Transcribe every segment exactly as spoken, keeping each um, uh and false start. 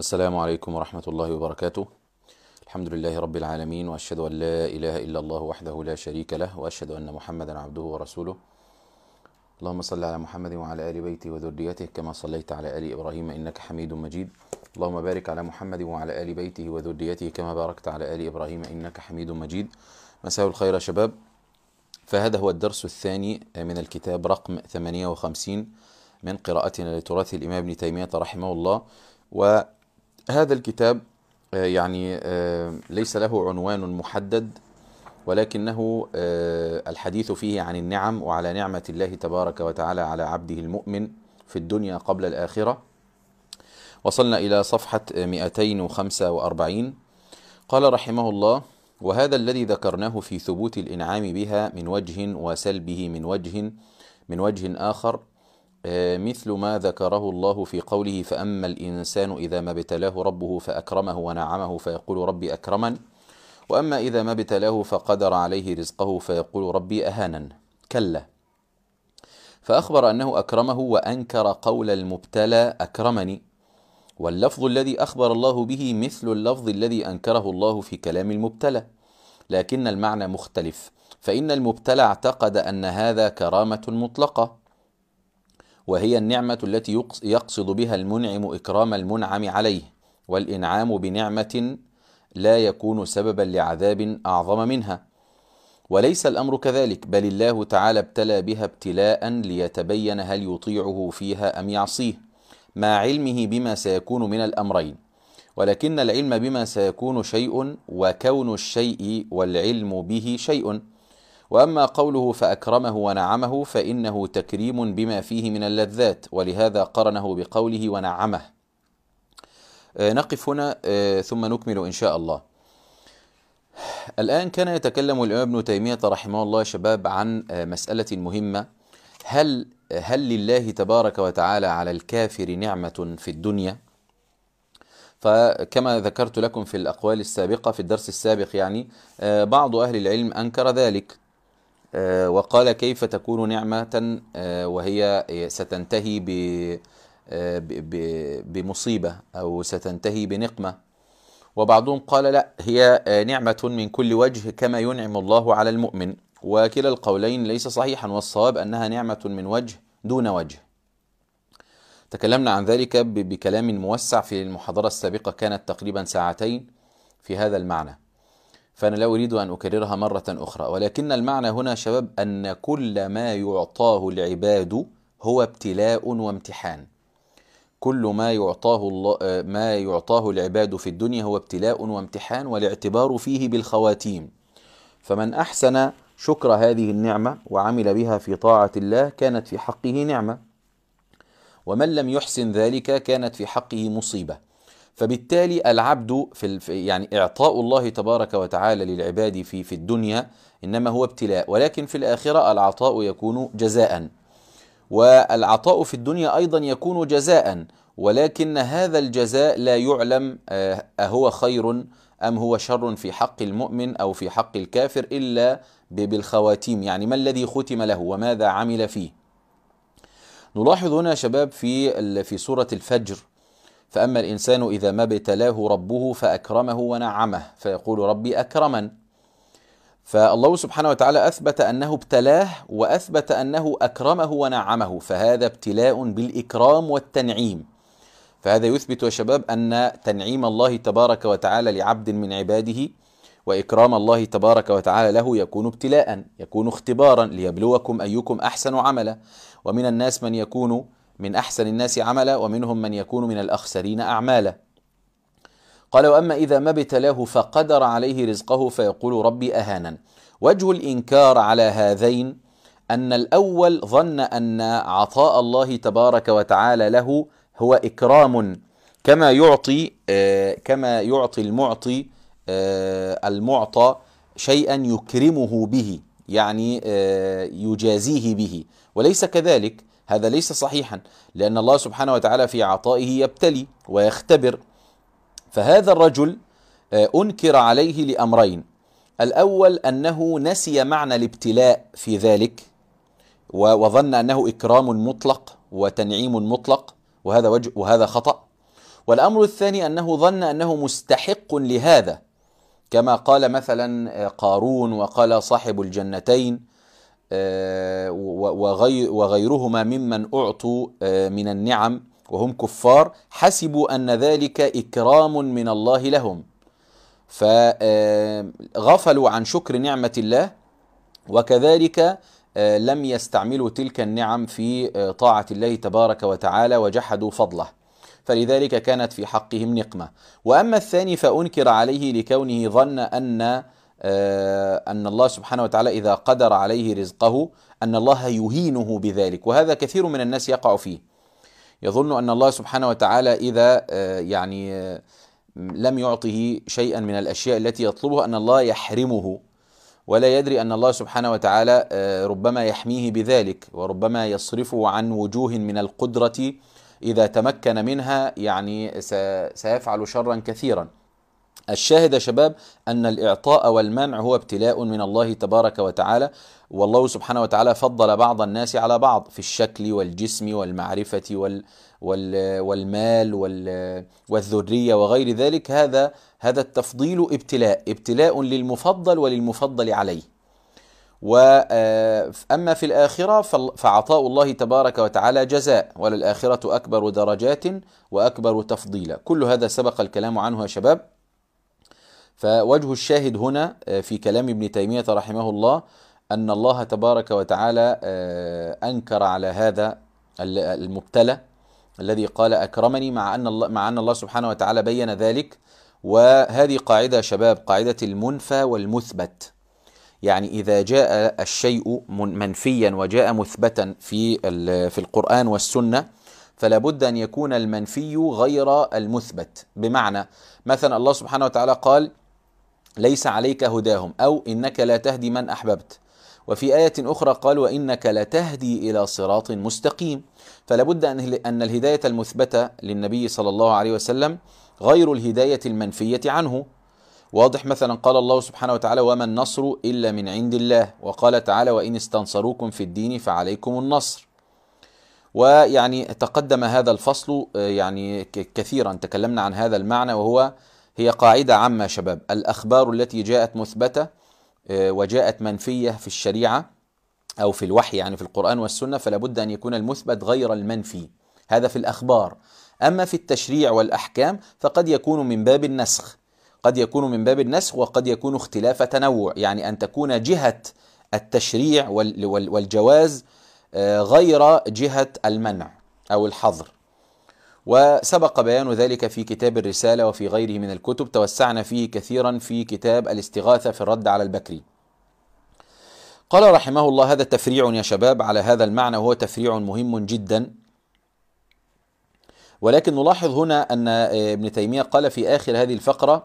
السلام عليكم ورحمة الله وبركاته. الحمد لله رب العالمين، وأشهد أن لا إله إلا الله وحده لا شريك له، وأشهد أن محمدا عبده ورسوله. اللهم صل على محمد وعلى آل بيته وذريته كما صليت على آل إبراهيم إنك حميد مجيد. اللهم بارك على محمد وعلى آل بيته وذريته كما باركت على آل إبراهيم إنك حميد مجيد. مساء الخير يا شباب. فهذا هو الدرس الثاني من الكتاب رقم ثمانية وخمسين من قراءتنا لتراث الإمام ابن تيمية رحمه الله. وهذا الكتاب يعني ليس له عنوان محدد، ولكنه الحديث فيه عن النعم وعلى نعمة الله تبارك وتعالى على عبده المؤمن في الدنيا قبل الآخرة. وصلنا إلى صفحة مئتين وخمسة وأربعين. قال رحمه الله: وهذا الذي ذكرناه في ثبوت الإنعام بها من وجه وسلبه من وجه من وجه آخر مثل ما ذكره الله في قوله: فأما الإنسان إذا ما ابتلاه ربه فأكرمه ونعمه فيقول ربي أكرمن، وأما إذا ما ابتلاه فقدر عليه رزقه فيقول ربي أهانن. كلا. فأخبر أنه أكرمه وأنكر قول المبتلى أكرمني، واللفظ الذي أخبر الله به مثل اللفظ الذي أنكره الله في كلام المبتلى، لكن المعنى مختلف. فإن المبتلى اعتقد أن هذا كرامة مطلقة، وهي النعمة التي يقصد بها المنعم إكرام المنعم عليه، والإنعام بنعمة لا يكون سببا لعذاب أعظم منها. وليس الأمر كذلك، بل الله تعالى ابتلى بها ابتلاء ليتبين هل يطيعه فيها أم يعصيه، مع علمه بما سيكون من الأمرين. ولكن العلم بما سيكون شيء، وكون الشيء والعلم به شيء. وأما قوله فأكرمه ونعمه فإنه تكريم بما فيه من اللذات، ولهذا قرنه بقوله ونعمه. نقف هنا ثم نكمل إن شاء الله. الآن كان يتكلم الإمام ابن تيمية رحمه الله شباب عن مسألة مهمة: هل هل لله تبارك وتعالى على الكافر نعمة في الدنيا؟ فكما ذكرت لكم في الأقوال السابقة في الدرس السابق، يعني بعض أهل العلم أنكر ذلك وقال: كيف تكون نعمة وهي ستنتهي بمصيبة أو ستنتهي بنقمة؟ وبعضهم قال: لا، هي نعمة من كل وجه كما ينعم الله على المؤمن. وكلا القولين ليس صحيحا، والصواب أنها نعمة من وجه دون وجه. تكلمنا عن ذلك بكلام موسع في المحاضرة السابقة، كانت تقريبا ساعتين في هذا المعنى، فأنا لا أريد أن أكررها مرة أخرى. ولكن المعنى هنا شباب أن كل ما يعطاه العباد هو ابتلاء وامتحان. كل ما يعطاه الله ما يعطاه العباد في الدنيا هو ابتلاء وامتحان، والاعتبار فيه بالخواتيم. فمن أحسن شكر هذه النعمة وعمل بها في طاعة الله كانت في حقه نعمة، ومن لم يحسن ذلك كانت في حقه مصيبة. فبالتالي العبد في يعني إعطاء الله تبارك وتعالى للعباد في في الدنيا إنما هو ابتلاء، ولكن في الآخرة العطاء يكون جزاء، والعطاء في الدنيا أيضا يكون جزاء، ولكن هذا الجزاء لا يعلم أهو خير أم هو شر في حق المؤمن أو في حق الكافر إلا بالخواتيم، يعني ما الذي ختم له وماذا عمل فيه. نلاحظ هنا شباب في في سورة الفجر: فأما الإنسان إذا ما ابتلاه ربه فأكرمه ونعمه فيقول ربي أكرمن. فالله سبحانه وتعالى أثبت أنه ابتلاه وأثبت أنه أكرمه ونعمه، فهذا ابتلاء بالإكرام والتنعيم. فهذا يثبت يا شباب أن تنعيم الله تبارك وتعالى لعبد من عباده وإكرام الله تبارك وتعالى له يكون ابتلاء، يكون اختبارا ليبلوكم أيكم أحسن عملا. ومن الناس من يكون من أحسن الناس عملا، ومنهم من يكون من الأخسرين أعمالا. قال: وأما إذا ما ابتلاه فقدر عليه رزقه فيقول ربي أهانن. وجه الإنكار على هذين أن الأول ظن أن عطاء الله تبارك وتعالى له هو إكرام، كما يعطي آه كما يعطي المعطي آه المعطى شيئا يكرمه به، يعني آه يجازيه به، وليس كذلك. هذا ليس صحيحا، لأن الله سبحانه وتعالى في عطائه يبتلي ويختبر. فهذا الرجل أنكر عليه لأمرين: الأول أنه نسي معنى الابتلاء في ذلك، وظن أنه إكرام مطلق وتنعيم مطلق، وهذا وجه وهذا خطأ. والأمر الثاني أنه ظن أنه مستحق لهذا، كما قال مثلا قارون وقال صاحب الجنتين وغيرهما ممن أعطوا من النعم وهم كفار، حسبوا أن ذلك إكرام من الله لهم، فغفلوا عن شكر نعمة الله، وكذلك لم يستعملوا تلك النعم في طاعة الله تبارك وتعالى وجحدوا فضله، فلذلك كانت في حقهم نقمة. وأما الثاني فأنكر عليه لكونه ظن أن أن الله سبحانه وتعالى إذا قدر عليه رزقه أن الله يهينه بذلك، وهذا كثير من الناس يقع فيه، يظن أن الله سبحانه وتعالى إذا يعني لم يعطه شيئا من الأشياء التي يطلبها أن الله يحرمه، ولا يدري أن الله سبحانه وتعالى ربما يحميه بذلك، وربما يصرفه عن وجوه من القدرة إذا تمكن منها يعني سيفعل شرا كثيرا. الشاهد يا شباب أن الإعطاء والمنع هو ابتلاء من الله تبارك وتعالى، والله سبحانه وتعالى فضل بعض الناس على بعض في الشكل والجسم والمعرفة وال وال والمال وال والذرية وغير ذلك. هذا هذا التفضيل ابتلاء ابتلاء للمفضل وللمفضل عليه. وأما في الآخرة فعطاء الله تبارك وتعالى جزاء، وللآخرة أكبر درجات وأكبر تفضيلا. كل هذا سبق الكلام عنه يا شباب. فوجه الشاهد هنا في كلام ابن تيمية رحمه الله أن الله تبارك وتعالى أنكر على هذا المبتلى الذي قال أكرمني، مع أن الله مع أن الله سبحانه وتعالى بين ذلك. وهذه قاعدة يا شباب، قاعدة المنفى والمثبت. يعني إذا جاء الشيء منفيا وجاء مثبتا في في القرآن والسنة، فلا بد أن يكون المنفي غير المثبت. بمعنى مثلا الله سبحانه وتعالى قال ليس عليك هداهم، أو إنك لا تهدي من أحببت. وفي آية أخرى قال وإنك لتهدي إلى صراط مستقيم. فلا بد أن الهداية المثبتة للنبي صلى الله عليه وسلم غير الهداية المنفية عنه. واضح؟ مثلا قال الله سبحانه وتعالى وما النصر إلا من عند الله، وقال تعالى وإن استنصروكم في الدين فعليكم النصر. ويعني تقدم هذا الفصل يعني كثيرا، تكلمنا عن هذا المعنى، وهو هي قاعدة عامة شباب. الأخبار التي جاءت مثبتة وجاءت منفية في الشريعة أو في الوحي، يعني في القرآن والسنة، فلا بد أن يكون المثبت غير المنفي. هذا في الأخبار. أما في التشريع والأحكام فقد يكون من باب النسخ، قد يكون من باب النسخ وقد يكون اختلاف تنوع، يعني أن تكون جهة التشريع والجواز غير جهة المنع أو الحظر. وسبق بيان ذلك في كتاب الرسالة وفي غيره من الكتب، توسعنا فيه كثيرا في كتاب الاستغاثة في الرد على البكري. قال رحمه الله هذا تفريع يا شباب على هذا المعنى، وهو تفريع مهم جدا. ولكن نلاحظ هنا أن ابن تيمية قال في آخر هذه الفقرة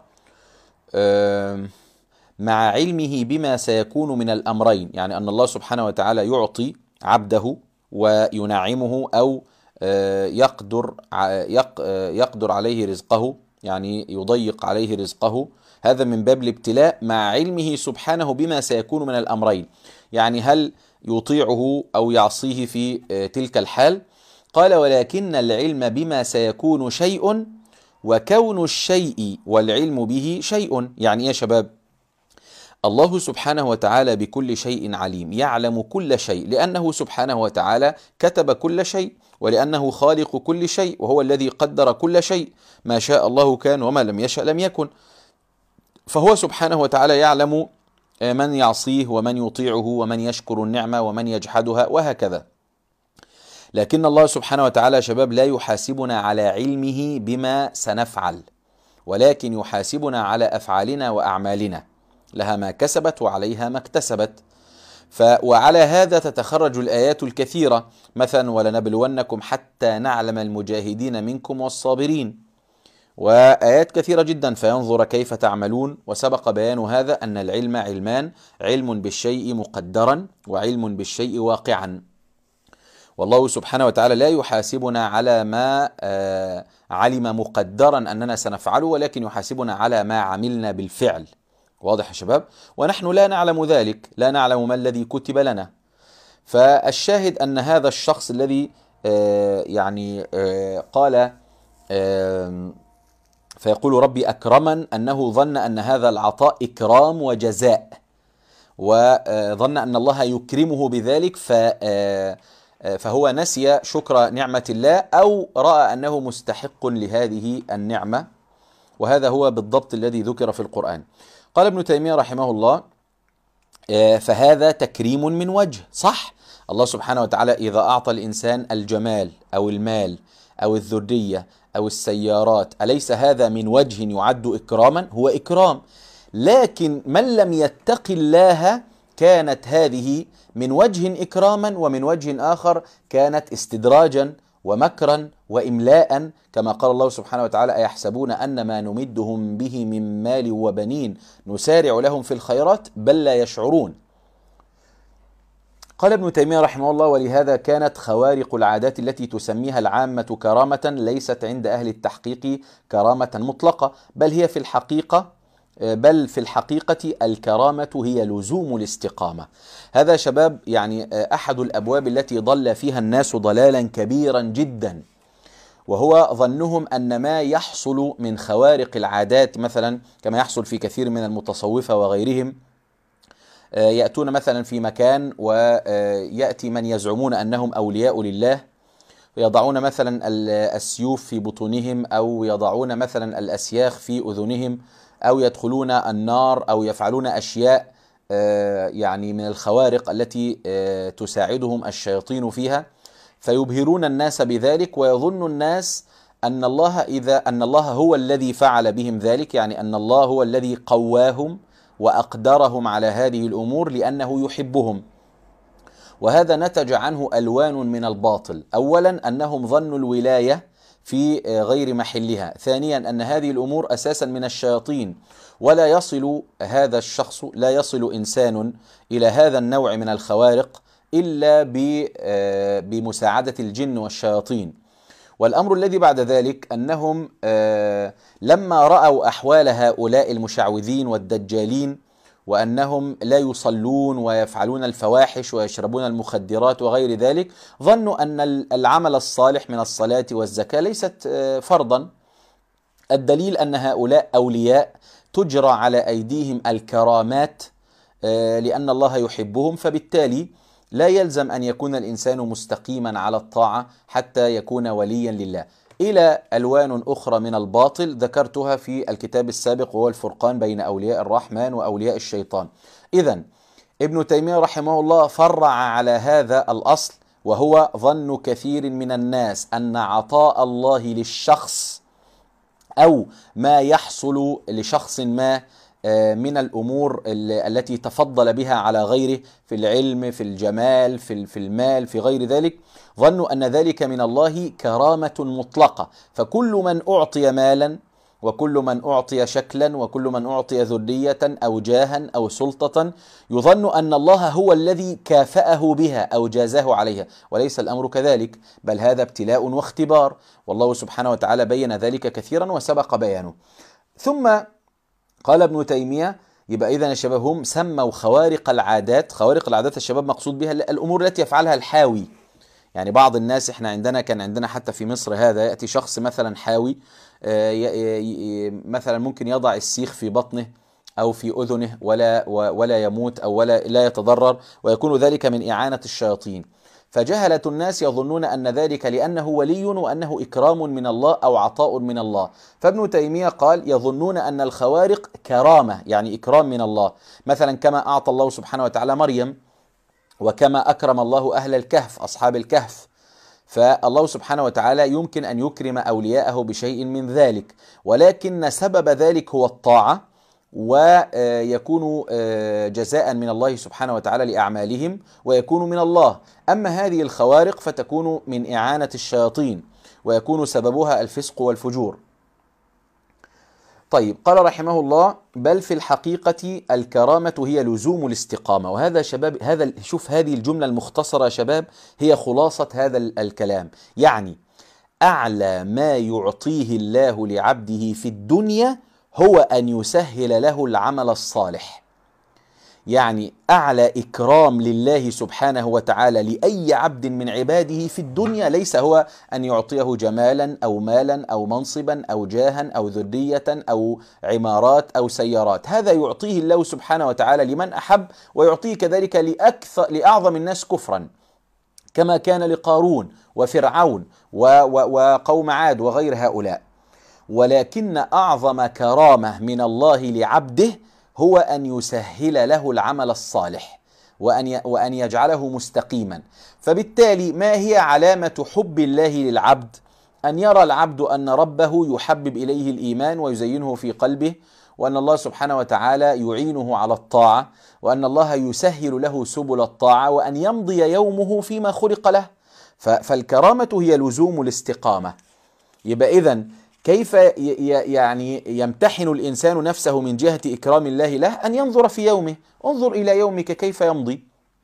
مع علمه بما سيكون من الأمرين، يعني أن الله سبحانه وتعالى يعطي عبده وينعمه أو يقدر يقدر عليه رزقه، يعني يضيق عليه رزقه. هذا من باب الابتلاء مع علمه سبحانه بما سيكون من الأمرين، يعني هل يطيعه أو يعصيه في تلك الحال. قال ولكن العلم بما سيكون شيء، وكون الشيء والعلم به شيء. يعني يا شباب الله سبحانه وتعالى بكل شيء عليم، يعلم كل شيء، لأنه سبحانه وتعالى كتب كل شيء، ولأنه خالق كل شيء، وهو الذي قدر كل شيء. ما شاء الله كان وما لم يشأ لم يكن. فهو سبحانه وتعالى يعلم من يعصيه ومن يطيعه ومن يشكر النعمة ومن يجحدها وهكذا. لكن الله سبحانه وتعالى شباب لا يحاسبنا على علمه بما سنفعل، ولكن يحاسبنا على أفعالنا وأعمالنا، لها ما كسبت وعليها ما اكتسبت. ف وعلى هذا تتخرج الآيات الكثيرة، مثلا ولنبلونكم حتى نعلم المجاهدين منكم والصابرين، وآيات كثيرة جدا، فينظر كيف تعملون. وسبق بيان هذا أن العلم علمان، علم بالشيء مقدرا وعلم بالشيء واقعا. والله سبحانه وتعالى لا يحاسبنا على ما آه علم مقدرا أننا سنفعله، ولكن يحاسبنا على ما عملنا بالفعل. واضح يا شباب؟ ونحن لا نعلم ذلك، لا نعلم ما الذي كتب لنا. فالشاهد أن هذا الشخص الذي آه يعني آه قال فيقول ربي أكرمن، أنه ظن أن هذا العطاء إكرام وجزاء، وظن أن الله يكرمه بذلك، فهو نسي شكر نعمة الله أو رأى أنه مستحق لهذه النعمة، وهذا هو بالضبط الذي ذكر في القرآن. قال ابن تيمية رحمه الله: فهذا تكريم من وجه. صح، الله سبحانه وتعالى إذا أعطى الإنسان الجمال أو المال أو الذرية أو السيارات، أليس هذا من وجه يعد إكراما؟ هو إكرام، لكن من لم يتق الله كانت هذه من وجه إكراما، ومن وجه آخر كانت استدراجا ومكرا وإملاء، كما قال الله سبحانه وتعالى: أيحسبون أن ما نمدهم به من مال وبنين نسارع لهم في الخيرات بل لا يشعرون. قال ابن تيمية رحمه الله: ولهذا كانت خوارق العادات التي تسميها العامة كرامة ليست عند أهل التحقيق كرامة مطلقة، بل هي في الحقيقة بل في الحقيقة الكرامة هي لزوم الاستقامة. هذا شباب يعني أحد الأبواب التي ضل فيها الناس ضلالا كبيرا جدا، وهو ظنهم أن ما يحصل من خوارق العادات، مثلا كما يحصل في كثير من المتصوفة وغيرهم، يأتون مثلا في مكان ويأتي من يزعمون أنهم أولياء لله، يضعون مثلا السيوف في بطونهم، أو يضعون مثلا الأسياخ في أذنهم، أو يدخلون النار، أو يفعلون أشياء يعني من الخوارق التي تساعدهم الشياطين فيها، فيبهرون الناس بذلك، ويظن الناس أن الله إذا أن الله هو الذي فعل بهم ذلك، يعني أن الله هو الذي قواهم وأقدرهم على هذه الأمور لأنه يحبهم. وهذا نتج عنه ألوان من الباطل. أولا أنهم ظنوا الولاية في غير محلها، ثانيا أن هذه الأمور أساسا من الشياطين، ولا يصل هذا الشخص لا يصل إنسان إلى هذا النوع من الخوارق إلا بمساعدة الجن والشياطين. والأمر الذي بعد ذلك أنهم لما رأوا أحوال هؤلاء المشعوذين والدجالين، وأنهم لا يصلون ويفعلون الفواحش ويشربون المخدرات وغير ذلك، ظنوا أن العمل الصالح من الصلاة والزكاة ليست فرضا. الدليل أن هؤلاء أولياء تجرى على أيديهم الكرامات لأن الله يحبهم، فبالتالي لا يلزم أن يكون الإنسان مستقيما على الطاعة حتى يكون وليا لله. إلى ألوان أخرى من الباطل ذكرتها في الكتاب السابق، وهو الفرقان بين أولياء الرحمن وأولياء الشيطان. إذن ابن تيمية رحمه الله فرع على هذا الأصل، وهو ظن كثير من الناس أن عطاء الله للشخص أو ما يحصل لشخص ما من الأمور التي تفضل بها على غيره في العلم، في الجمال، في المال، في غير ذلك، ظنوا أن ذلك من الله كرامة مطلقة. فكل من أعطي مالا، وكل من أعطي شكلا، وكل من أعطي ذرية أو جاها أو سلطة، يظن أن الله هو الذي كافأه بها أو جازاه عليها، وليس الأمر كذلك، بل هذا ابتلاء واختبار، والله سبحانه وتعالى بين ذلك كثيرا وسبق بيانه. ثم قال ابن تيمية: يبقى إذن الشباب هم سموا خوارق العادات، خوارق العادات الشباب مقصود بها الأمور التي يفعلها الحاوي. يعني بعض الناس، احنا عندنا كان عندنا حتى في مصر هذا، يأتي شخص مثلا حاوي مثلا ممكن يضع السيخ في بطنه أو في أذنه ولا ولا يموت أو ولا لا يتضرر، ويكون ذلك من إعانة الشياطين. فجهلة الناس يظنون أن ذلك لأنه ولي وأنه إكرام من الله أو عطاء من الله. فابن تيمية قال: يظنون أن الخوارق كرامة، يعني إكرام من الله، مثلا كما أعطى الله سبحانه وتعالى مريم، وكما أكرم الله أهل الكهف أصحاب الكهف. فالله سبحانه وتعالى يمكن أن يكرم أولياءه بشيء من ذلك، ولكن سبب ذلك هو الطاعة، ويكون جزاء من الله سبحانه وتعالى لأعمالهم، ويكون من الله. أما هذه الخوارق فتكون من إعانة الشياطين، ويكون سببها الفسق والفجور. طيب، قال رحمه الله: بل في الحقيقة الكرامة هي لزوم الاستقامة. وهذا شباب، هذا شوف هذه الجملة المختصرة يا شباب هي خلاصة هذا الكلام. يعني أعلى ما يعطيه الله لعبده في الدنيا هو أن يسهل له العمل الصالح. يعني أعلى إكرام لله سبحانه وتعالى لأي عبد من عباده في الدنيا ليس هو أن يعطيه جمالا أو مالا أو منصبا أو جاها أو ذرية أو عمارات أو سيارات. هذا يعطيه الله سبحانه وتعالى لمن أحب، ويعطيه كذلك لأكثر لأعظم الناس كفرا، كما كان لقارون وفرعون وقوم عاد وغير هؤلاء. ولكن أعظم كرامة من الله لعبده هو أن يسهل له العمل الصالح وأن وأن يجعله مستقيما. فبالتالي ما هي علامة حب الله للعبد؟ أن يرى العبد أن ربه يحبب إليه الإيمان ويزينه في قلبه، وأن الله سبحانه وتعالى يعينه على الطاعة، وأن الله يسهل له سبل الطاعة، وأن يمضي يومه فيما خلق له. فالكرامة هي لزوم الاستقامة. يبقى إذن كيف يعني يمتحن الإنسان نفسه من جهة إكرام الله له؟ أن ينظر في يومه، انظر إلى يومك كيف يمضي.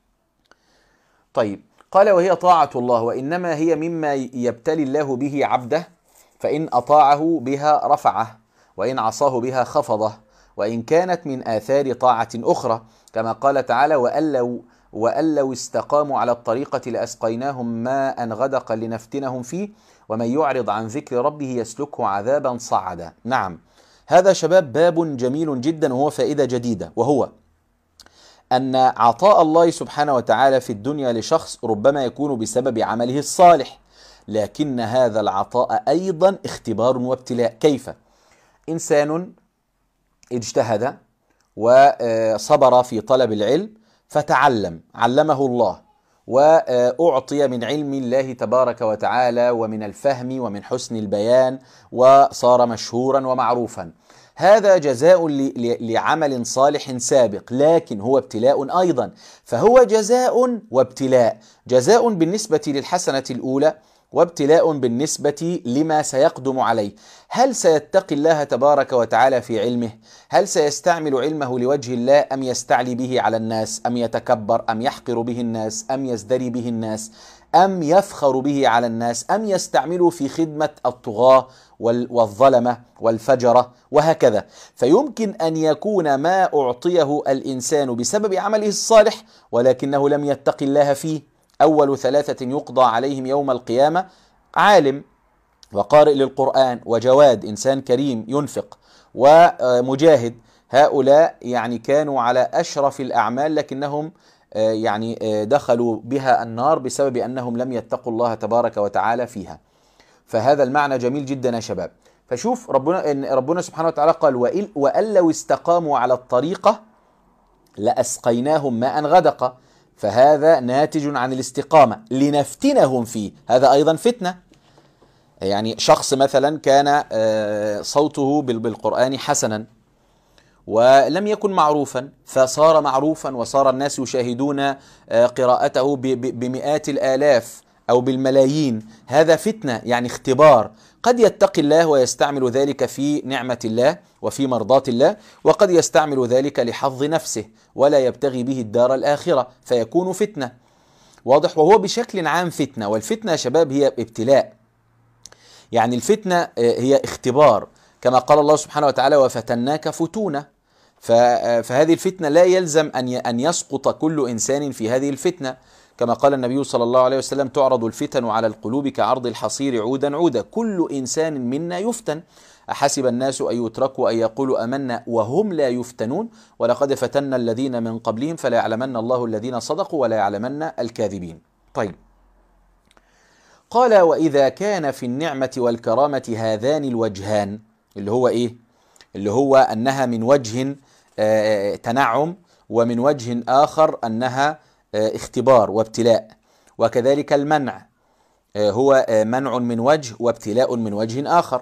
طيب، قال وهي طاعة الله، وإنما هي مما يبتلي الله به عبده، فإن أطاعه بها رفعه، وإن عصاه بها خفضه، وإن كانت من آثار طاعة أخرى، كما قال تعالى: وأن لو, وأن لو استقاموا على الطريقة لأسقيناهم ماء غدقا لنفتنهم فيه ومن يعرض عن ذكر ربه يسلكه عذابا صعدا. نعم، هذا شباب باب جميل جدا، وهو فائدة جديدة، وهو أن عطاء الله سبحانه وتعالى في الدنيا لشخص ربما يكون بسبب عمله الصالح، لكن هذا العطاء أيضا اختبار وابتلاء. كيف؟ إنسان اجتهد وصبر في طلب العلم فتعلم، علمه الله، وأعطي من علم الله تبارك وتعالى ومن الفهم ومن حسن البيان، وصار مشهورا ومعروفا. هذا جزاء لعمل صالح سابق، لكن هو ابتلاء أيضا، فهو جزاء وابتلاء، جزاء بالنسبة للحسنة الأولى، وابتلاء بالنسبة لما سيقدم عليه. هل سيتقي الله تبارك وتعالى في علمه؟ هل سيستعمل علمه لوجه الله، أم يستعلي به على الناس، أم يتكبر، أم يحقر به الناس، أم يزدري به الناس، أم يفخر به على الناس، أم يستعمله في خدمة الطغاة والظلمة والفجرة وهكذا؟ فيمكن أن يكون ما أعطيه الإنسان بسبب عمله الصالح، ولكنه لم يتق الله فيه. أول ثلاثة يقضى عليهم يوم القيامة: عالم، وقارئ للقرآن، وجواد، إنسان كريم ينفق، ومجاهد. هؤلاء يعني كانوا على أشرف الأعمال، لكنهم يعني دخلوا بها النار بسبب أنهم لم يتقوا الله تبارك وتعالى فيها. فهذا المعنى جميل جدا يا شباب. فشوف ربنا إن ربنا سبحانه وتعالى قال: وأن لو استقاموا على الطريقة لأسقيناهم ماء غدقا. فهذا ناتج عن الاستقامة لنفتنهم فيه. هذا أيضا فتنة. يعني شخص مثلا كان صوته بالقرآن حسنا ولم يكن معروفا، فصار معروفا وصار الناس يشاهدون قراءته بمئات الآلاف أو بالملايين. هذا فتنة، يعني اختبار. قد يتقي الله ويستعمل ذلك في نعمة الله وفي مرضاة الله، وقد يستعمل ذلك لحظ نفسه ولا يبتغي به الدار الآخرة، فيكون فتنة. واضح؟ وهو بشكل عام فتنة. والفتنة يا شباب هي ابتلاء، يعني الفتنة هي اختبار، كما قال الله سبحانه وتعالى: وفتناك فتونة. فهذه الفتنة لا يلزم أن يسقط كل إنسان في هذه الفتنة، كما قال النبي صلى الله عليه وسلم: تعرض الفتن على القلوب كعرض الحصير عودا عودا. كل إنسان منا يفتن. أحسب الناس أن يتركوا أن يقولوا آمنا وهم لا يفتنون ولقد فتنا الذين من قبلهم فلا يعلمن الله الذين صدقوا ولا يعلمن الكاذبين. طيب، قال: وإذا كان في النعمة والكرامة هذان الوجهان، اللي هو إيه؟ اللي هو أنها من وجه تنعم، ومن وجه آخر أنها اختبار وابتلاء. وكذلك المنع هو منع من وجه وابتلاء من وجه آخر.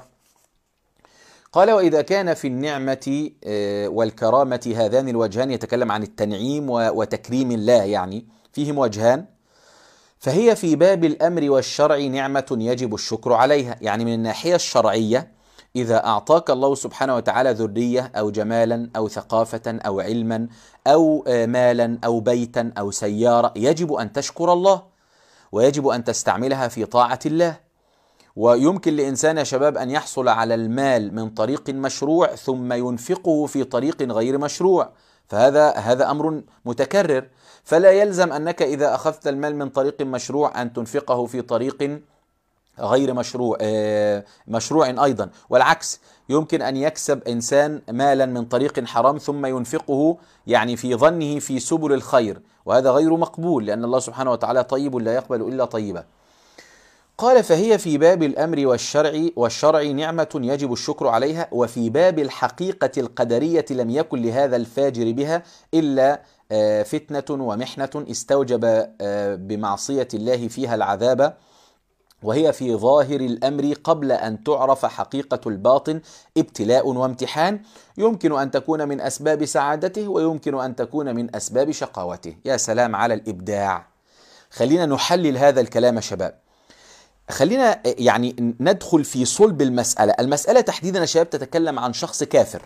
قال: وإذا كان في النعمة والكرامة هذان الوجهان، يتكلم عن التنعيم وتكريم الله، يعني فيهم وجهان، فهي في باب الأمر والشرع نعمة يجب الشكر عليها. يعني من الناحية الشرعية، إذا أعطاك الله سبحانه وتعالى ذرية أو جمالا أو ثقافة أو علما أو مالا أو بيتا أو سيارة، يجب أن تشكر الله، ويجب أن تستعملها في طاعة الله. ويمكن لإنسان يا شباب أن يحصل على المال من طريق مشروع ثم ينفقه في طريق غير مشروع، فهذا هذا أمر متكرر. فلا يلزم أنك إذا أخذت المال من طريق مشروع أن تنفقه في طريق غير مشروع مشروع أيضا، والعكس، يمكن أن يكسب إنسان مالا من طريق حرام ثم ينفقه يعني في ظنه في سبل الخير، وهذا غير مقبول، لأن الله سبحانه وتعالى طيب لا يقبل إلا طيبا. قال: فهي في باب الأمر والشرع والشرع نعمة يجب الشكر عليها، وفي باب الحقيقة القدرية لم يكن لهذا الفاجر بها إلا فتنة ومحنة استوجب بمعصية الله فيها العذاب، وهي في ظاهر الأمر قبل أن تعرف حقيقة الباطن ابتلاء وامتحان، يمكن أن تكون من أسباب سعادته ويمكن أن تكون من أسباب شقاوته. يا سلام على الإبداع! خلينا نحلل هذا الكلام شباب، خلينا يعني ندخل في صلب المسألة. المسألة تحديدا يا شباب تتكلم عن شخص كافر.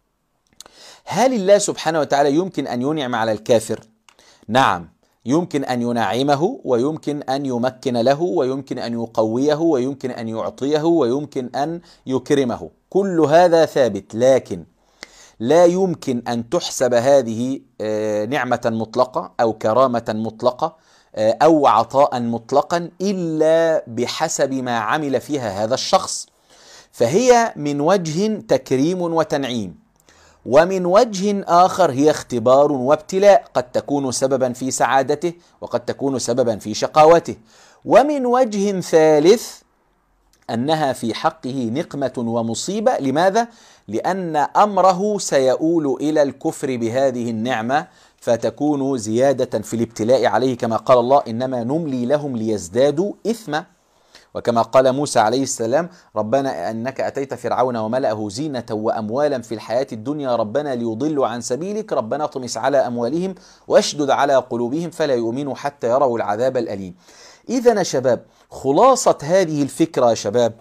هل الله سبحانه وتعالى يمكن أن ينعم على الكافر؟ نعم، يمكن أن ينعمه، ويمكن أن يمكن له، ويمكن أن يقويه، ويمكن أن يعطيه، ويمكن أن يكرمه، كل هذا ثابت، لكن لا يمكن أن تحسب هذه نعمة مطلقة أو كرامة مطلقة أو عطاء مطلقا إلا بحسب ما عمل فيها هذا الشخص. فهي من وجه تكريم وتنعيم، ومن وجه آخر هي اختبار وابتلاء، قد تكون سببا في سعادته وقد تكون سببا في شقاوته، ومن وجه ثالث أنها في حقه نقمة ومصيبة. لماذا؟ لأن أمره سيؤول إلى الكفر بهذه النعمة، فتكون زيادة في الابتلاء عليه، كما قال الله: إنما نملي لهم ليزدادوا إثما. وكما قال موسى عليه السلام: ربنا أنك أتيت فرعون وملأه زينة وأموالا في الحياة الدنيا ربنا ليضلوا عن سبيلك ربنا اطمس على أموالهم واشدد على قلوبهم فلا يؤمنوا حتى يروا العذاب الأليم. إذن يا شباب، خلاصة هذه الفكرة يا شباب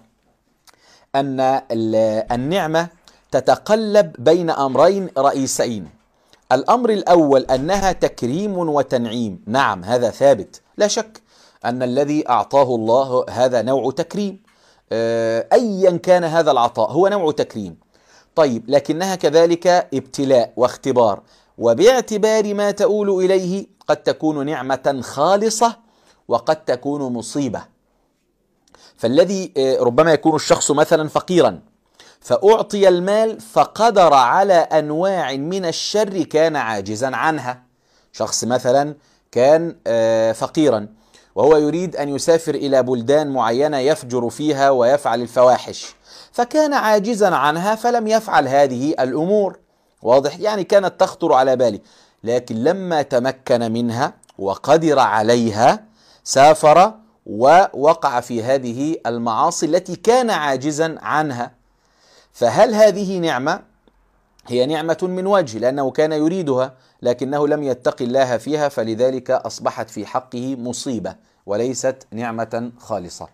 أن النعمة تتقلب بين أمرين رئيسين. الأمر الأول أنها تكريم وتنعيم، نعم هذا ثابت، لا شك أن الذي أعطاه الله هذا نوع تكريم، أيا كان هذا العطاء هو نوع تكريم. طيب، لكنها كذلك ابتلاء واختبار، وباعتبار ما تؤول إليه قد تكون نعمة خالصة وقد تكون مصيبة. فالذي ربما يكون الشخص مثلا فقيرا فأعطي المال فقدر على أنواع من الشر كان عاجزا عنها. شخص مثلا كان فقيرا وهو يريد أن يسافر إلى بلدان معينة يفجر فيها ويفعل الفواحش، فكان عاجزا عنها فلم يفعل هذه الأمور، واضح؟ يعني كانت تخطر على باله، لكن لما تمكن منها وقدر عليها سافر ووقع في هذه المعاصي التي كان عاجزا عنها. فهل هذه نعمة؟ هي نعمة من وجه، لأنه كان يريدها لكنه لم يتق الله فيها، فلذلك أصبحت في حقه مصيبة وليست نعمة خالصة.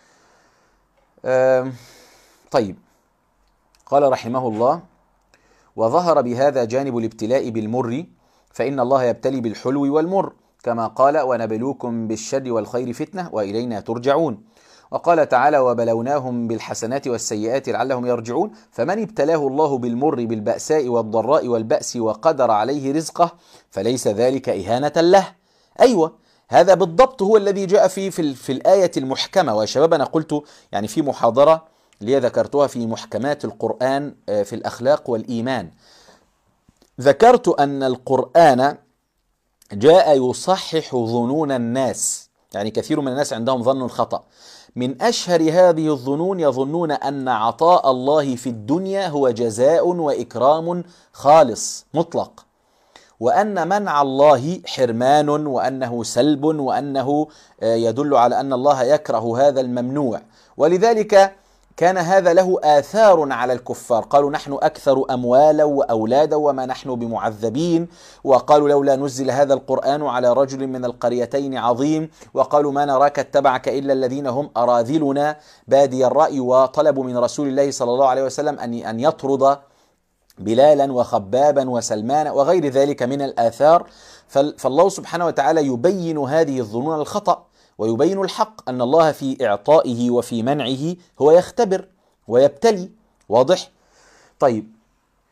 طيب، قال رحمه الله: وظهر بهذا جانب الابتلاء بالمر، فإن الله يبتلي بالحلو والمر، كما قال: ونبلوكم بالشر والخير فتنة وإلينا ترجعون. وقال تعالى: وبلوناهم بالحسنات والسيئات لعلهم يرجعون. فمن ابتلاه الله بالمر بالبأساء والضراء والبأس وقدر عليه رزقه فليس ذلك إهانة له. أيوة، هذا بالضبط هو الذي جاء في في, في الآية المحكمة. ويا شباب، أنا قلت يعني في محاضرة لي ذكرتها في محكمات القرآن في الأخلاق والإيمان، ذكرت أن القرآن جاء يصحح ظنون الناس، يعني كثير من الناس عندهم ظن خطأ. من أشهر هذه الظنون يظنون أن عطاء الله في الدنيا هو جزاء وإكرام خالص مطلق، وأن منع الله حرمان، وأنه سلب، وأنه يدل على أن الله يكره هذا الممنوع. ولذلك كان هذا له آثار على الكفار، قالوا: نحن أكثر أموالا وأولادا وما نحن بمعذبين، وقالوا: لولا نزل هذا القرآن على رجل من القريتين عظيم، وقالوا: ما نراك اتبعك إلا الذين هم أراذلنا بادي الرأي، وطلبوا من رسول الله صلى الله عليه وسلم أن أن يطرد بلالا وخبابا وسلمان وغير ذلك من الآثار. فالله سبحانه وتعالى يبين هذه الظنون الخطأ ويبين الحق، أن الله في إعطائه وفي منعه هو يختبر ويبتلي، واضح؟ طيب،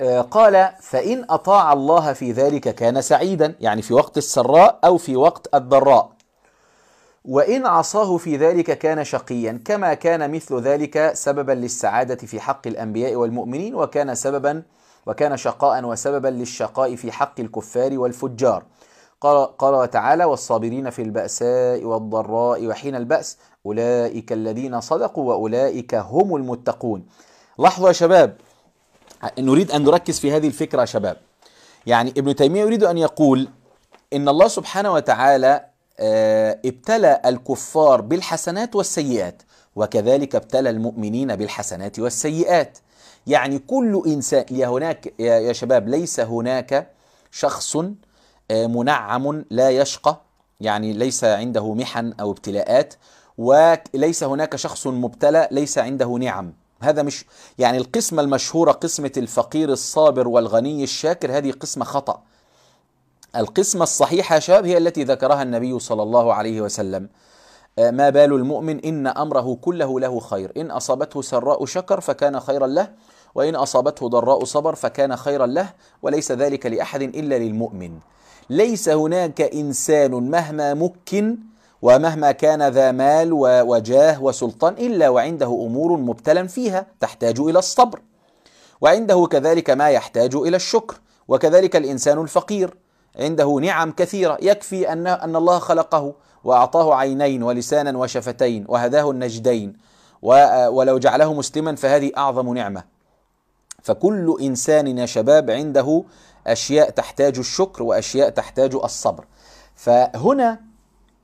قال فإن أطاع الله في ذلك كان سعيدا، يعني في وقت السراء أو في وقت الضراء، وإن عصاه في ذلك كان شقيا، كما كان مثل ذلك سببا للسعادة في حق الأنبياء والمؤمنين، وكان سببا وكان شقاء وسببا للشقاء في حق الكفار والفجار. قال, قال تعالى والصابرين في البأساء والضراء وحين البأس أولئك الذين صدقوا وأولئك هم المتقون. لاحظوا يا شباب، نريد أن نركز في هذه الفكرة يا شباب. يعني ابن تيمية يريد أن يقول إن الله سبحانه وتعالى ابتلى الكفار بالحسنات والسيئات، وكذلك ابتلى المؤمنين بالحسنات والسيئات. يعني كل إنسان، هناك يا شباب ليس هناك شخص منعم لا يشقى، يعني ليس عنده محن أو ابتلاءات، وليس هناك شخص مبتلى ليس عنده نعم. هذا مش يعني القسمة المشهورة، قسمة الفقير الصابر والغني الشاكر، هذه قسمة خطأ. القسمة الصحيحة يا شباب هي التي ذكرها النبي صلى الله عليه وسلم: ما بال المؤمن إن أمره كله له خير، إن أصابته سراء شكر فكان خيرا له، وإن أصابته ضراء صبر فكان خيرا له، وليس ذلك لأحد إلا للمؤمن. ليس هناك إنسان مهما مكن ومهما كان ذا مال وجاه وسلطان إلا وعنده أمور مبتلى فيها تحتاج إلى الصبر، وعنده كذلك ما يحتاج إلى الشكر. وكذلك الإنسان الفقير عنده نعم كثيرة، يكفي أن أن الله خلقه وأعطاه عينين ولسانا وشفتين وهداه النجدين، ولو جعله مسلما فهذه أعظم نعمة. فكل إنسان يا شباب عنده أشياء تحتاج الشكر وأشياء تحتاج الصبر. فهنا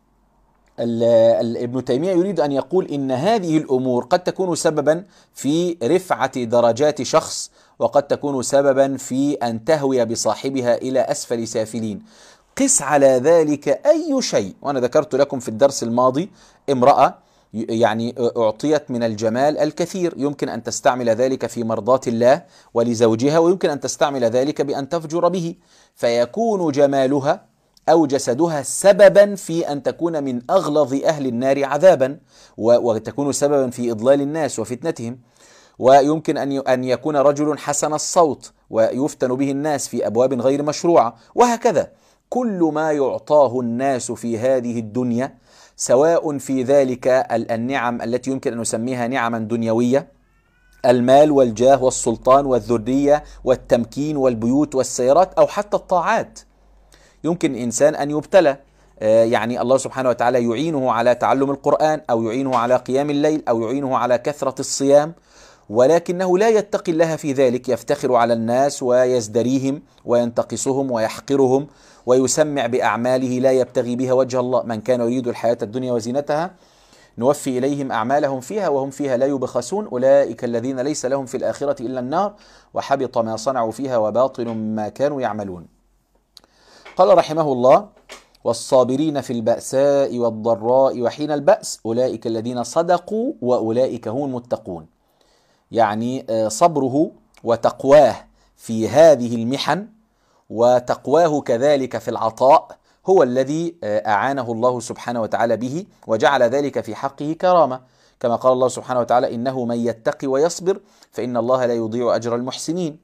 ابن تيمية يريد أن يقول إن هذه الأمور قد تكون سببا في رفعة درجات شخص، وقد تكون سببا في أن تهوي بصاحبها إلى أسفل سافلين. قس على ذلك أي شيء. وأنا ذكرت لكم في الدرس الماضي امرأة يعني أعطيت من الجمال الكثير، يمكن أن تستعمل ذلك في مرضاة الله ولزوجها، ويمكن أن تستعمل ذلك بأن تفجر به، فيكون جمالها أو جسدها سببا في أن تكون من أغلظ أهل النار عذابا، وتكون سببا في إضلال الناس وفتنتهم. ويمكن أن يكون رجل حسن الصوت ويفتن به الناس في أبواب غير مشروعة، وهكذا. كل ما يعطاه الناس في هذه الدنيا، سواء في ذلك النعم التي يمكن أن نسميها نعما دنيوية، المال والجاه والسلطان والذرية والتمكين والبيوت والسيارات، أو حتى الطاعات. يمكن إنسان أن يبتلى، يعني الله سبحانه وتعالى يعينه على تعلم القرآن، أو يعينه على قيام الليل، أو يعينه على كثرة الصيام، ولكنه لا يتقي الله في ذلك، يفتخر على الناس ويزدريهم وينتقصهم ويحقرهم ويسمع بأعماله لا يبتغي بها وجه الله. من كان يريد الحياة الدنيا وزينتها نوفي إليهم أعمالهم فيها وهم فيها لا يبخسون، أولئك الذين ليس لهم في الآخرة إلا النار وحبط ما صنعوا فيها وباطل ما كانوا يعملون. قال رحمه الله: والصابرين في البأساء والضراء وحين البأس أولئك الذين صدقوا وأولئك هم المتقون. يعني صبره وتقواه في هذه المحن، وتقواه كذلك في العطاء، هو الذي أعانه الله سبحانه وتعالى به، وجعل ذلك في حقه كرامة، كما قال الله سبحانه وتعالى: إنه من يتقي ويصبر فإن الله لا يضيع أجر المحسنين.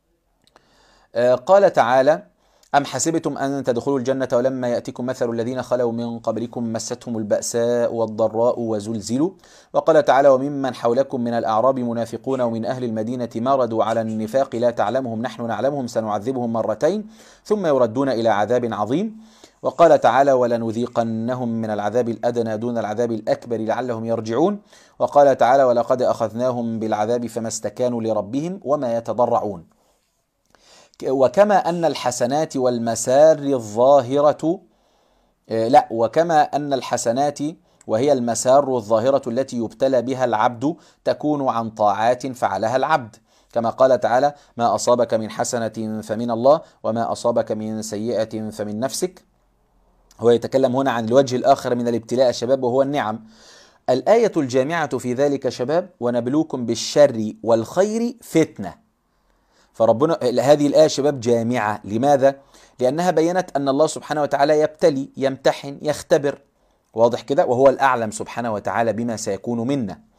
قال تعالى: أم حسبتم أن تدخلوا الجنة ولما يأتكم مثل الذين خلوا من قبلكم مستهم البأساء والضراء وزلزلوا. وقال تعالى: وممن حولكم من الأعراب منافقون ومن أهل المدينة مردوا على النفاق لا تعلمهم نحن نعلمهم سنعذبهم مرتين ثم يردون إلى عذاب عظيم. وقال تعالى: ولنذيقنهم من العذاب الأدنى دون العذاب الأكبر لعلهم يرجعون. وقال تعالى: ولقد أخذناهم بالعذاب فما استكانوا لربهم وما يتضرعون. وكما أن الحسنات والمسار الظاهرة لا وكما أن الحسنات وهي المسار الظاهرة التي يبتلى بها العبد تكون عن طاعات فعلها العبد، كما قال تعالى: ما أصابك من حسنة فمن الله وما أصابك من سيئة فمن نفسك. هو يتكلم هنا عن الوجه الآخر من الابتلاء شباب، وهو النعم. الآية الجامعة في ذلك شباب: ونبلوكم بالشر والخير فتنة. فربنا هذه الآية شباب جامعة. لماذا؟ لأنها بيّنت أن الله سبحانه وتعالى يبتلي، يمتحن، يختبر، واضح كده، وهو الأعلم سبحانه وتعالى بما سيكون منا.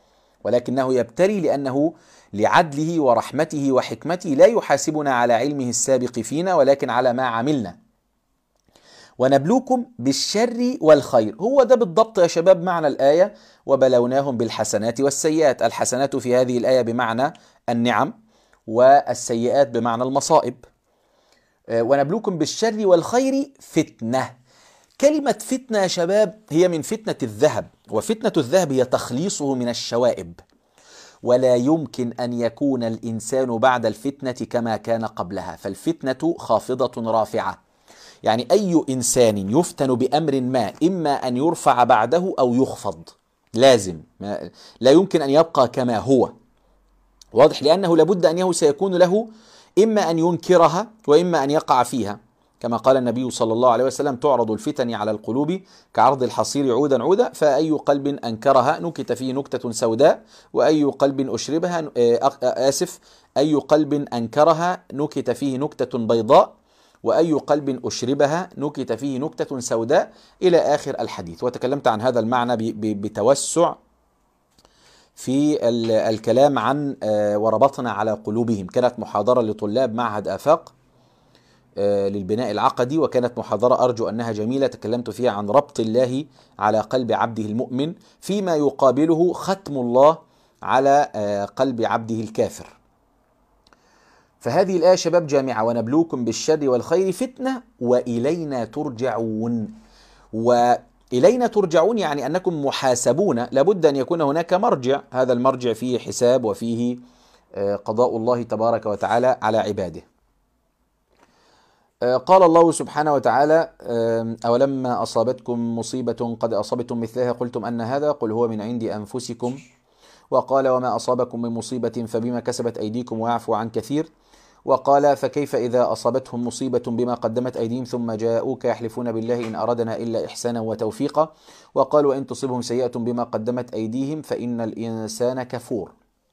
ولكنه يبتلي لأنه لعدله ورحمته وحكمته لا يحاسبنا على علمه السابق فينا، ولكن على ما عملنا. ونبلوكم بالشر والخير، هو ده بالضبط يا شباب معنى الآية وبلوناهم بالحسنات والسيئات. الحسنات في هذه الآية بمعنى النعم، والسيئات بمعنى المصائب. ونبلوكم بالشر والخير فتنة. كلمة فتنة يا شباب هي من فتنة الذهب، وفتنة الذهب هي تخليصه من الشوائب، ولا يمكن أن يكون الإنسان بعد الفتنة كما كان قبلها، فالفتنة خافضة رافعة. يعني أي إنسان يفتن بأمر ما إما أن يرفع بعده أو يخفض، لازم، لا يمكن أن يبقى كما هو، واضح؟ لأنه لابد أنه سيكون له إما أن ينكرها وإما أن يقع فيها، كما قال النبي صلى الله عليه وسلم: تعرض الفتن على القلوب كعرض الحصير عودا عودا، فأي قلب أنكرها نكت فيه نكتة سوداء، وأي قلب أشربها آسف أي قلب أنكرها نكت فيه نكتة بيضاء، وأي قلب أشربها نكت فيه نكتة سوداء، إلى آخر الحديث. وتكلمت عن هذا المعنى بتوسع في الكلام عن وربطنا على قلوبهم. كانت محاضرة لطلاب معهد آفاق للبناء العقدي، وكانت محاضرة أرجو أنها جميلة، تكلمت فيها عن ربط الله على قلب عبده المؤمن فيما يقابله ختم الله على قلب عبده الكافر. فهذه الآية شباب جامعة: ونبلوكم بالشر والخير فتنة وإلينا ترجعون. وإلينا ترجعون يعني أنكم محاسبون، لابد أن يكون هناك مرجع، هذا المرجع فيه حساب وفيه قضاء الله تبارك وتعالى على عباده. قال الله سبحانه وتعالى: أولما أصابتكم مصيبة قد أصبتم مثلها قلتم أن هذا قل هو من عند أنفسكم. وقال: وما أصابكم من مصيبة فبما كسبت أيديكم ويعفو عن كثير. وقال: فكيف إذا أصابتهم مصيبة بما قدمت أيديهم ثم جاءوك يحلفون بالله إن أردنا إلا إحسانا وتوفيقا. وقالوا: إن تصبهم سيئة بما قدمت أيديهم فإن الإنسان كفور.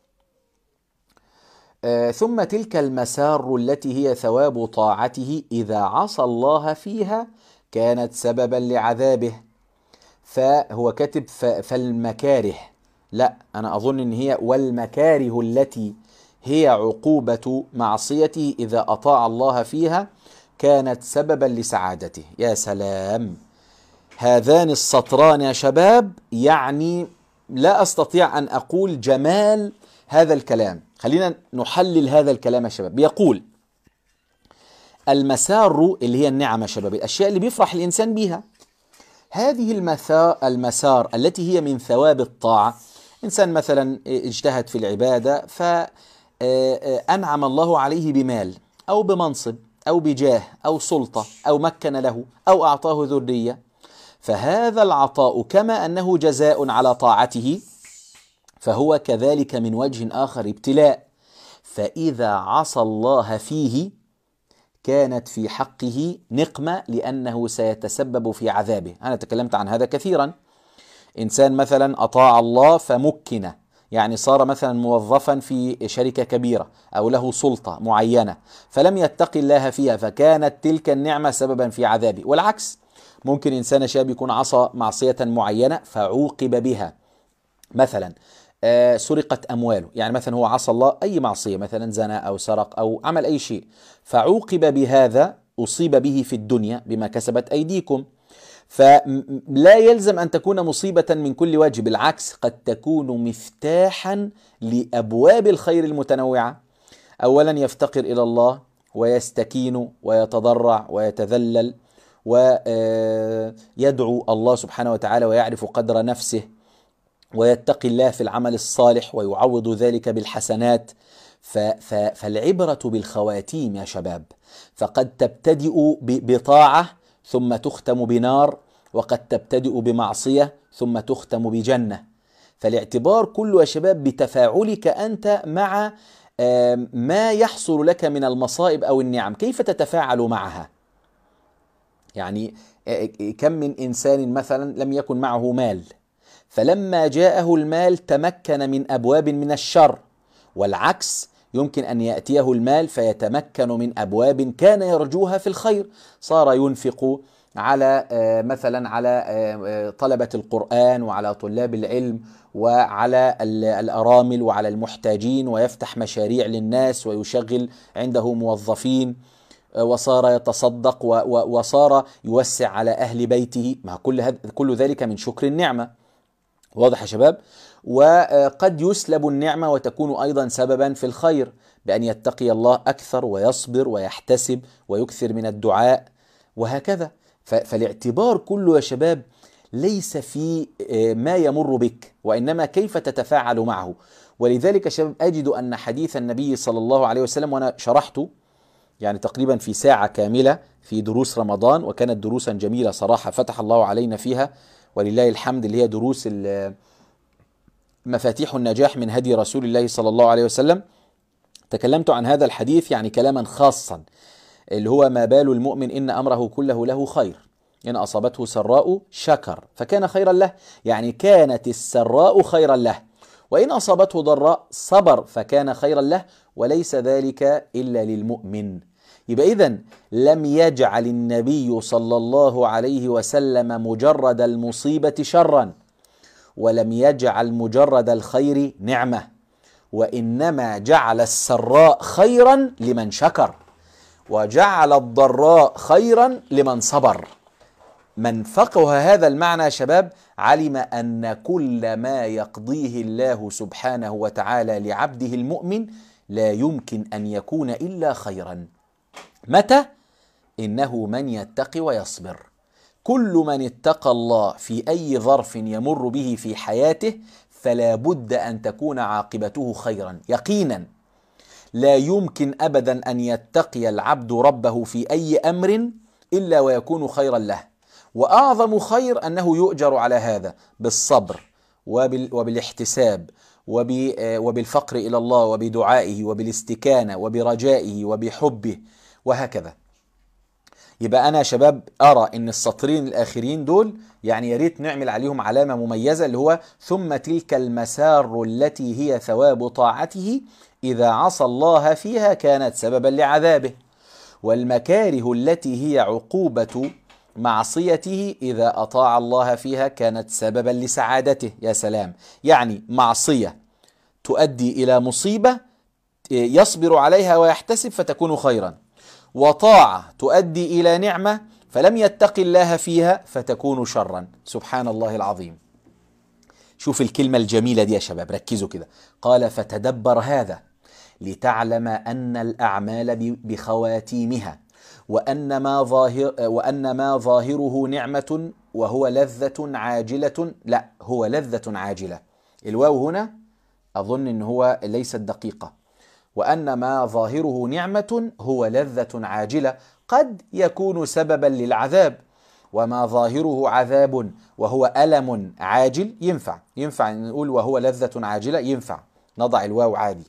آه ثم تلك المسار التي هي ثواب طاعته إذا عصى الله فيها كانت سببا لعذابه. فهو كاتب فالمكاره، لا أنا أظن أن هي والمكاره التي هي عقوبة معصيته إذا أطاع الله فيها كانت سببا لسعادته. يا سلام، هذان السطران يا شباب يعني لا أستطيع أن أقول جمال هذا الكلام. خلينا نحلل هذا الكلام يا شباب. بيقول المسار اللي هي النعم يا شباب، الأشياء اللي بيفرح الإنسان بيها، هذه المسار, المسار التي هي من ثواب الطاعة. إنسان مثلا اجتهد في العبادة فأنعم الله عليه بمال أو بمنصب أو بجاه أو سلطة أو مكن له أو أعطاه ذرية، فهذا العطاء كما أنه جزاء على طاعته فهو كذلك من وجه آخر ابتلاء. فإذا عصى الله فيه كانت في حقه نقمة لأنه سيتسبب في عذابه. أنا تكلمت عن هذا كثيرا. إنسان مثلا أطاع الله فمكن، يعني صار مثلا موظفا في شركة كبيرة أو له سلطة معينة فلم يتق الله فيها فكانت تلك النعمة سببا في عذابه. والعكس، ممكن إنسان شاب يكون عصى معصية معينة فعوقب بها، مثلا آه سرقت أمواله، يعني مثلا هو عصى الله أي معصية، مثلا زنى أو سرق أو عمل أي شيء فعوقب بهذا، أصيب به في الدنيا بما كسبت أيديكم. فلا يلزم أن تكون مصيبة من كل وجه، بالعكس قد تكون مفتاحا لأبواب الخير المتنوعة. أولا يفتقر إلى الله ويستكين ويتضرع ويتذلل ويدعو الله سبحانه وتعالى ويعرف قدر نفسه ويتقي الله في العمل الصالح ويعوض ذلك بالحسنات. فالعبرة بالخواتيم يا شباب، فقد تبتدئ بطاعة ثم تختم بنار، وقد تبتدئ بمعصية ثم تختم بجنة. فالاعتبار كله يا شباب بتفاعلك أنت مع ما يحصل لك من المصائب أو النعم، كيف تتفاعل معها. يعني كم من إنسان مثلا لم يكن معه مال فلما جاءه المال تمكن من أبواب من الشر، والعكس يمكن أن يأتيه المال فيتمكن من أبواب كان يرجوها في الخير، صار ينفق على مثلا على طلبة القرآن وعلى طلاب العلم وعلى الأرامل وعلى المحتاجين، ويفتح مشاريع للناس ويشغل عنده موظفين، وصار يتصدق وصار يوسع على أهل بيته، مع كل هذا كل ذلك من شكر النعمة. واضح يا شباب؟ وقد يسلب النعمة وتكون أيضا سببا في الخير، بأن يتقي الله أكثر ويصبر ويحتسب ويكثر من الدعاء وهكذا. فالاعتبار كله يا شباب ليس في ما يمر بك، وإنما كيف تتفاعل معه. ولذلك يا شباب أجد أن حديث النبي صلى الله عليه وسلم، وأنا شرحته يعني تقريبا في ساعة كاملة في دروس رمضان، وكانت دروسا جميلة صراحة، فتح الله علينا فيها ولله الحمد، اللي هي دروس مفاتيح النجاح من هدي رسول الله صلى الله عليه وسلم. تكلمت عن هذا الحديث يعني كلاما خاصا، اللي هو ما بال المؤمن إن أمره كله له خير، إن أصابته سراء شكر فكان خيرا له، يعني كانت السراء خيرا له، وإن أصابته ضراء صبر فكان خيرا له، وليس ذلك إلا للمؤمن. يبقى إذن لم يجعل النبي صلى الله عليه وسلم مجرد المصيبة شرا، ولم يجعل مجرد الخير نعمة، وإنما جعل السراء خيرا لمن شكر، وجعل الضراء خيرا لمن صبر. من فقه هذا المعنى يا شباب علم أن كل ما يقضيه الله سبحانه وتعالى لعبده المؤمن لا يمكن أن يكون إلا خيرا. متى؟ إنه من يتقي ويصبر. كل من اتقى الله في أي ظرف يمر به في حياته فلا بد أن تكون عاقبته خيرا يقينا. لا يمكن أبدا أن يتقي العبد ربه في أي أمر إلا ويكون خيرا له، وأعظم خير أنه يؤجر على هذا بالصبر وبالاحتساب وبالفقر إلى الله وبدعائه وبالاستكانة وبرجائه وبحبه وهكذا. يبقى أنا شباب أرى إن السطرين الآخرين دول يعني ياريت نعمل عليهم علامة مميزة، اللي هو ثم تلك المسار التي هي ثواب طاعته إذا عصى الله فيها كانت سببا لعذابه، والمكاره التي هي عقوبة معصيته إذا أطاع الله فيها كانت سببا لسعادته. يا سلام، يعني معصية تؤدي إلى مصيبة يصبر عليها ويحتسب فتكون خيرا، وطاعة تؤدي إلى نعمة فلم يتق الله فيها فتكون شرا. سبحان الله العظيم. شوف الكلمة الجميلة دي يا شباب، ركزوا كده. قال فتدبر هذا لتعلم أن الأعمال بخواتيمها، وأن ما ظاهر وأن ما ظاهره نعمة وهو لذة عاجلة. لا، هو لذة عاجلة. الواو هنا أظن أن هو ليست دقيقة. وأن ما ظاهره نعمة هو لذة عاجلة قد يكون سببا للعذاب، وما ظاهره عذاب وهو ألم عاجل. ينفع ينفع نقول وهو لذة عاجلة، ينفع نضع الواو عادي.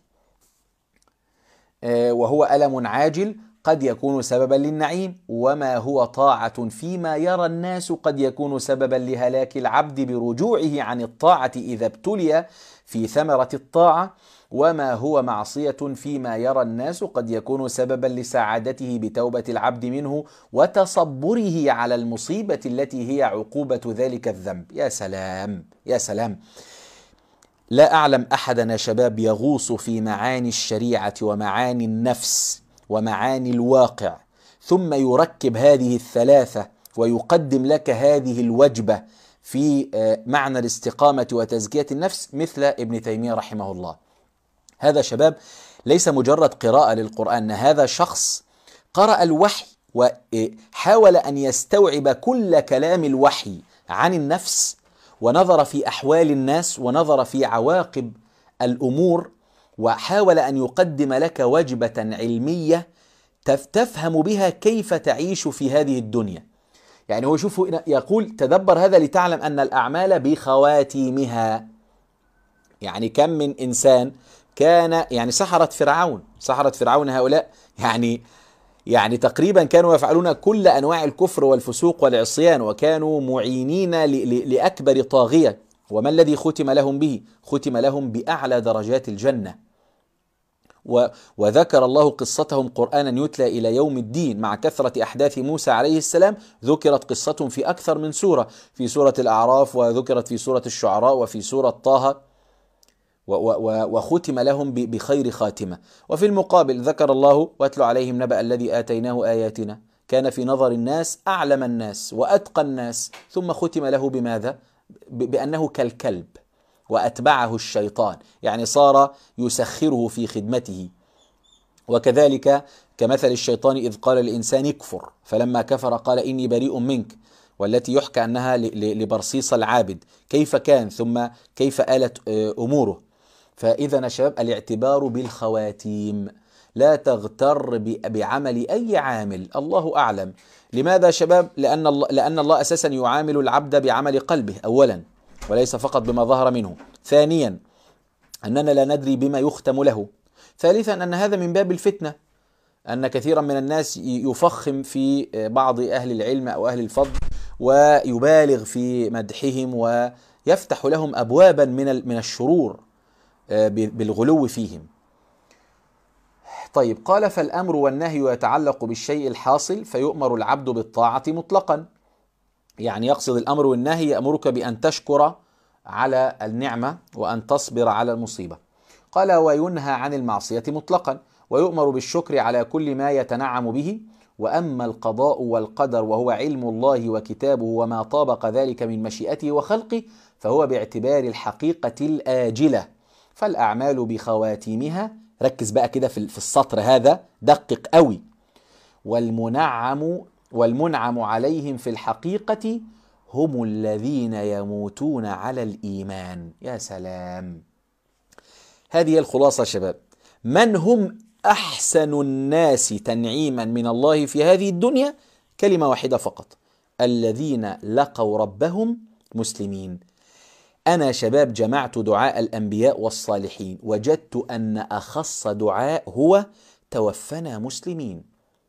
آه وهو ألم عاجل قد يكون سببا للنعيم، وما هو طاعة فيما يرى الناس قد يكون سببا لهلاك العبد برجوعه عن الطاعة إذا ابتلي في ثمرة الطاعة، وما هو معصية فيما يرى الناس قد يكون سببا لسعادته بتوبة العبد منه وتصبره على المصيبة التي هي عقوبة ذلك الذنب. يا سلام يا سلام. لا أعلم أحدا يا شباب يغوص في معاني الشريعة ومعاني النفس ومعاني الواقع ثم يركب هذه الثلاثة ويقدم لك هذه الوجبة في معنى الاستقامة وتزكية النفس مثل ابن تيمية رحمه الله. هذا شباب ليس مجرد قراءة للقرآن، هذا شخص قرأ الوحي وحاول أن يستوعب كل كلام الوحي عن النفس، ونظر في أحوال الناس ونظر في عواقب الأمور، وحاول أن يقدم لك وجبة علمية تفهم بها كيف تعيش في هذه الدنيا. يعني هو شوفوا يقول تدبر هذا لتعلم أن الأعمال بخواتيمها. يعني كم من إنسان كان يعني سحرة فرعون سحرة فرعون هؤلاء يعني يعني تقريبا كانوا يفعلون كل أنواع الكفر والفسوق والعصيان، وكانوا معينين لأكبر طاغية. وما الذي ختم لهم به؟ ختم لهم بأعلى درجات الجنة. و- وذكر الله قصتهم قرآنا يتلى إلى يوم الدين مع كثرة أحداث موسى عليه السلام. ذكرت قصتهم في أكثر من سورة، في سورة الأعراف، وذكرت في سورة الشعراء، وفي سورة طه، و- و- وختم لهم ب- بخير خاتمة. وفي المقابل ذكر الله: واتل عليهم نبأ الذي آتيناه آياتنا كان في نظر الناس أعلم الناس وأتقى الناس، ثم ختم له بماذا؟ ب- بأنه كالكلب وأتبعه الشيطان، يعني صار يسخره في خدمته. وكذلك كمثل الشيطان إذ قال للإنسان اكفر فلما كفر قال إني بريء منك، والتي يحكى أنها ل- ل- لبرصيص العابد، كيف كان ثم كيف آلت آه، أموره. فإذا يا شباب الاعتبار بالخواتيم، لا تغتر ب- بعمل أي عامل، الله أعلم. لماذا يا شباب؟ لأن الله, لأن الله أساسا يعامل العبد بعمل قلبه أولا، وليس فقط بما ظهر منه. ثانيا أننا لا ندري بما يختم له. ثالثا أن هذا من باب الفتنة، أن كثيرا من الناس يفخم في بعض أهل العلم أو أهل الفضل ويبالغ في مدحهم ويفتح لهم أبوابا من من الشرور بالغلو فيهم. طيب، قال: فالأمر والنهي يتعلق بالشيء الحاصل فيؤمر العبد بالطاعة مطلقا. يعني يقصد الأمر والنهي يأمرك بأن تشكر على النعمة وأن تصبر على المصيبة. قال: وينهى عن المعصية مطلقا، ويؤمر بالشكر على كل ما يتنعم به. وأما القضاء والقدر وهو علم الله وكتابه وما طابق ذلك من مشيئته وخلقه فهو باعتبار الحقيقة الآجلة، فالأعمال بخواتيمها. ركز بقى كده في في السطر هذا، دقق قوي. والمنعم والمنعم عليهم في الحقيقة هم الذين يموتون على الإيمان. يا سلام، هذه الخلاصة يا شباب. من هم أحسن الناس تنعيما من الله في هذه الدنيا؟ كلمة واحدة فقط: الذين لقوا ربهم مسلمين. أنا شباب جمعت دعاء الأنبياء والصالحين، وجدت أن أخص دعاء هو توفنا مسلمين.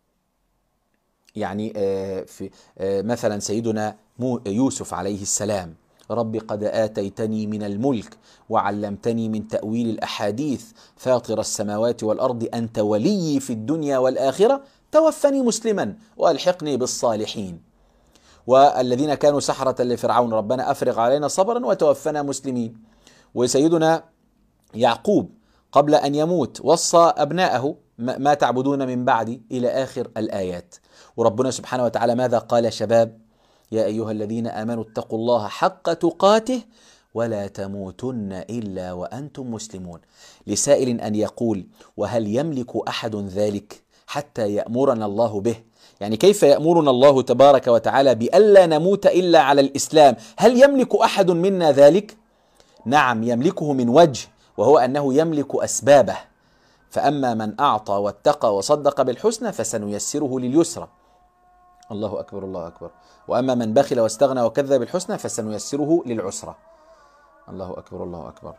يعني في مثلا سيدنا يوسف عليه السلام: رب قد آتيتني من الملك وعلمتني من تأويل الأحاديث فاطر السماوات والأرض أنت ولي في الدنيا والآخرة توفني مسلما وألحقني بالصالحين. والذين كانوا سحرة لفرعون: ربنا أفرغ علينا صبرا وتوفنا مسلمين. وسيدنا يعقوب قبل أن يموت وصى أبناءه: ما تعبدون من بعدي، إلى آخر الآيات. وربنا سبحانه وتعالى ماذا قال شباب؟ يا أيها الذين آمنوا اتقوا الله حق تقاته ولا تموتن إلا وأنتم مسلمون. لسائل أن يقول: وهل يملك أحد ذلك حتى يأمرنا الله به؟ يعني كيف يأمرنا الله تبارك وتعالى بألا نموت إلا على الإسلام؟ هل يملك أحد منا ذلك؟ نعم، يملكه من وجه، وهو أنه يملك أسبابه. فأما من أعطى واتقى وصدق بالحسنى فسنيسره لليسرى. الله أكبر، الله أكبر. وأما من بخل واستغنى وكذب بالحسنى فسنيسره للعسرى. الله أكبر، الله أكبر.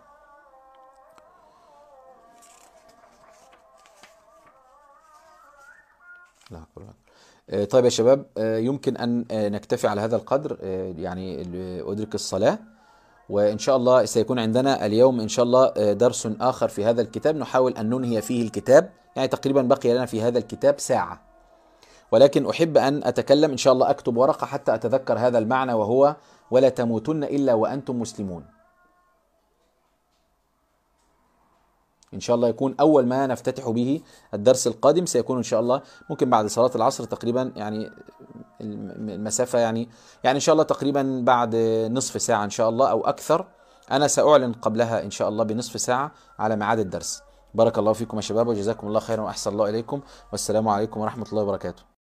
الله أكبر. طيب يا شباب، يمكن أن نكتفي على هذا القدر، يعني أدرك الصلاة، وإن شاء الله سيكون عندنا اليوم إن شاء الله درس آخر في هذا الكتاب، نحاول أن ننهي فيه الكتاب. يعني تقريبا بقي لنا في هذا الكتاب ساعة، ولكن أحب أن أتكلم إن شاء الله، أكتب ورقة حتى أتذكر هذا المعنى، وهو ولا تموتن إلا وأنتم مسلمون. إن شاء الله يكون أول ما نفتتح به الدرس القادم، سيكون إن شاء الله ممكن بعد صلاة العصر تقريبا، يعني المسافة يعني يعني إن شاء الله تقريبا بعد نصف ساعة إن شاء الله أو أكثر. أنا سأعلن قبلها إن شاء الله بنصف ساعة على ميعاد الدرس. بارك الله فيكم يا شباب، وجزاكم الله خيرا، وأحسن الله إليكم، والسلام عليكم ورحمة الله وبركاته.